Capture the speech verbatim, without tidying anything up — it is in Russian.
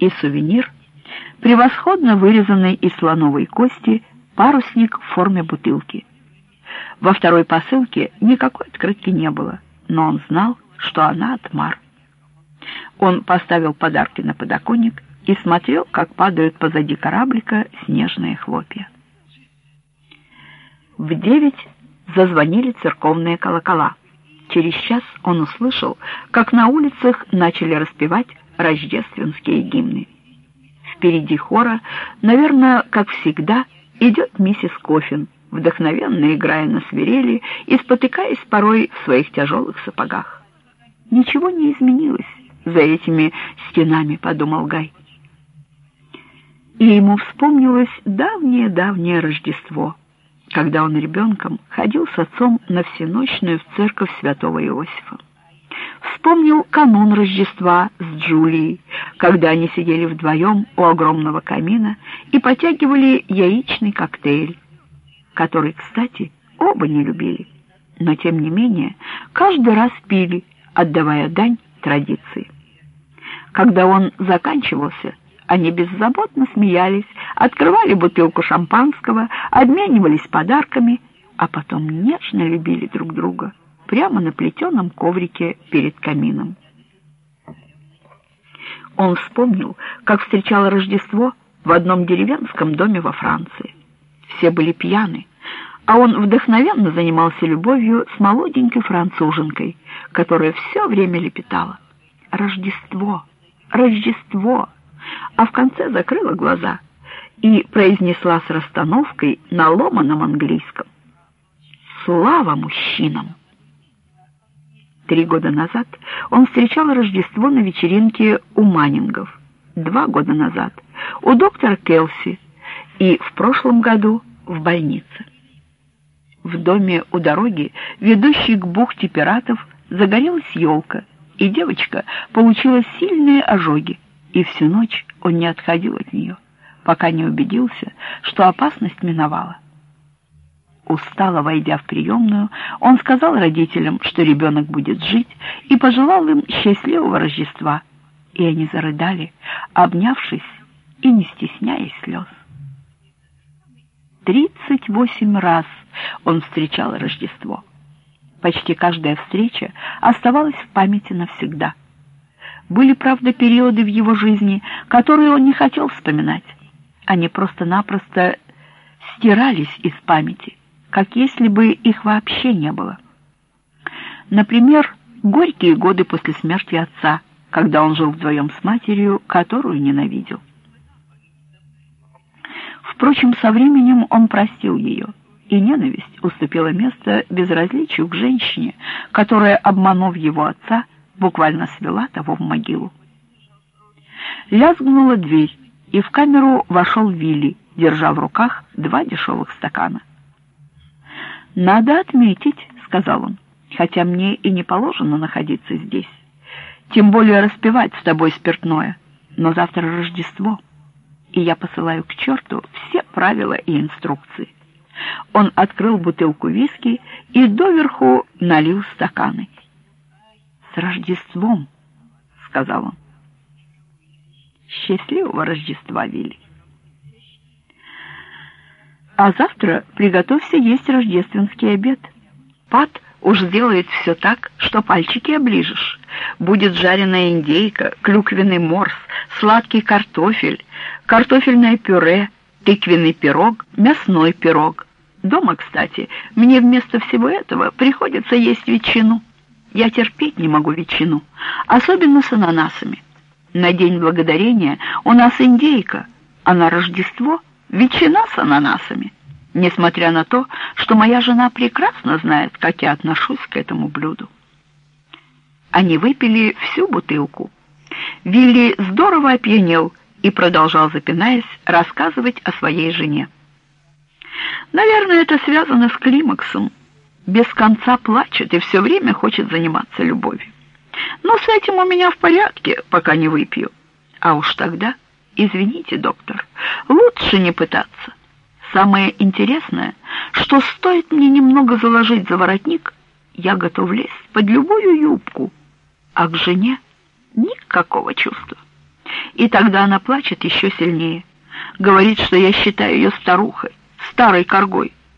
и сувенир — превосходно вырезанный из слоновой кости парусник в форме бутылки. Во второй посылке никакой открытки не было, но он знал, что она от Мар. Он поставил подарки на подоконник и смотрел, как падают позади кораблика снежные хлопья. В девять зазвонили церковные колокола. Через час он услышал, как на улицах начали распевать рождественские гимны. Впереди хора, наверное, как всегда, идет миссис Коффин, вдохновенно играя на свирели и спотыкаясь порой в своих тяжелых сапогах. «Ничего не изменилось за этими стенами», — подумал Гай. И ему вспомнилось давнее-давнее Рождество, когда он ребенком ходил с отцом на всеночную в церковь святого Иосифа. Вспомнил канун Рождества с Джулией, когда они сидели вдвоем у огромного камина и потягивали яичный коктейль, который, кстати, оба не любили, но тем не менее каждый раз пили, отдавая дань традиции. Когда он заканчивался, они беззаботно смеялись, открывали бутылку шампанского, обменивались подарками, а потом нежно любили друг друга прямо на плетеном коврике перед камином. Он вспомнил, как встречал Рождество в одном деревенском доме во Франции. Все были пьяны, а он вдохновенно занимался любовью с молоденькой француженкой, которая все время лепетала: «Рождество! Рождество!», а в конце закрыла глаза и произнесла с расстановкой на ломаном английском: «Слава мужчинам!». Три года назад он встречал Рождество на вечеринке у Маннингов, два года назад у доктора Келси и в прошлом году в больнице. В доме у дороги, ведущей к бухте пиратов, загорелась елка, и девочка получила сильные ожоги, и всю ночь он не отходил от нее, пока не убедился, что опасность миновала. Устало войдя в приемную, он сказал родителям, что ребенок будет жить, и пожелал им счастливого Рождества, и они зарыдали, обнявшись и не стесняясь слез. Тридцать восемь раз он встречал Рождество. Почти каждая встреча оставалась в памяти навсегда. Были, правда, периоды в его жизни, которые он не хотел вспоминать. Они просто-напросто стирались из памяти, как если бы их вообще не было. Например, горькие годы после смерти отца, когда он жил вдвоем с матерью, которую ненавидел. Впрочем, со временем он простил ее, и ненависть уступила место безразличию к женщине, которая, обманув его отца, буквально свела того в могилу. Лязгнула дверь, и в камеру вошел Вилли, держа в руках два дешевых стакана. «Надо отметить», — сказал он, — «хотя мне и не положено находиться здесь, тем более распивать с тобой спиртное, но завтра Рождество, и я посылаю к черту все правила и инструкции». Он открыл бутылку виски и доверху налил стаканы. «С Рождеством», — сказал он. «Счастливого Рождества, Вилли. А завтра приготовься есть рождественский обед. Пат уж сделает все так, что пальчики оближешь. Будет жареная индейка, клюквенный морс, сладкий картофель, картофельное пюре, тыквенный пирог, мясной пирог. Дома, кстати, мне вместо всего этого приходится есть ветчину. Я терпеть не могу ветчину, особенно с ананасами. На День Благодарения у нас индейка, а на Рождество ветчина с ананасами, несмотря на то, что моя жена прекрасно знает, как я отношусь к этому блюду». Они выпили всю бутылку. Вилли здорово опьянел и продолжал, запинаясь, рассказывать о своей жене. «Наверное, это связано с климаксом. Без конца плачет и все время хочет заниматься любовью. Но с этим у меня в порядке, пока не выпью. А уж тогда, извините, доктор, лучше не пытаться. Самое интересное, что стоит мне немного заложить за воротник, я готов лезть под любую юбку, а к жене никакого чувства. И тогда она плачет еще сильнее. Говорит, что я считаю ее старухой, старой коргой.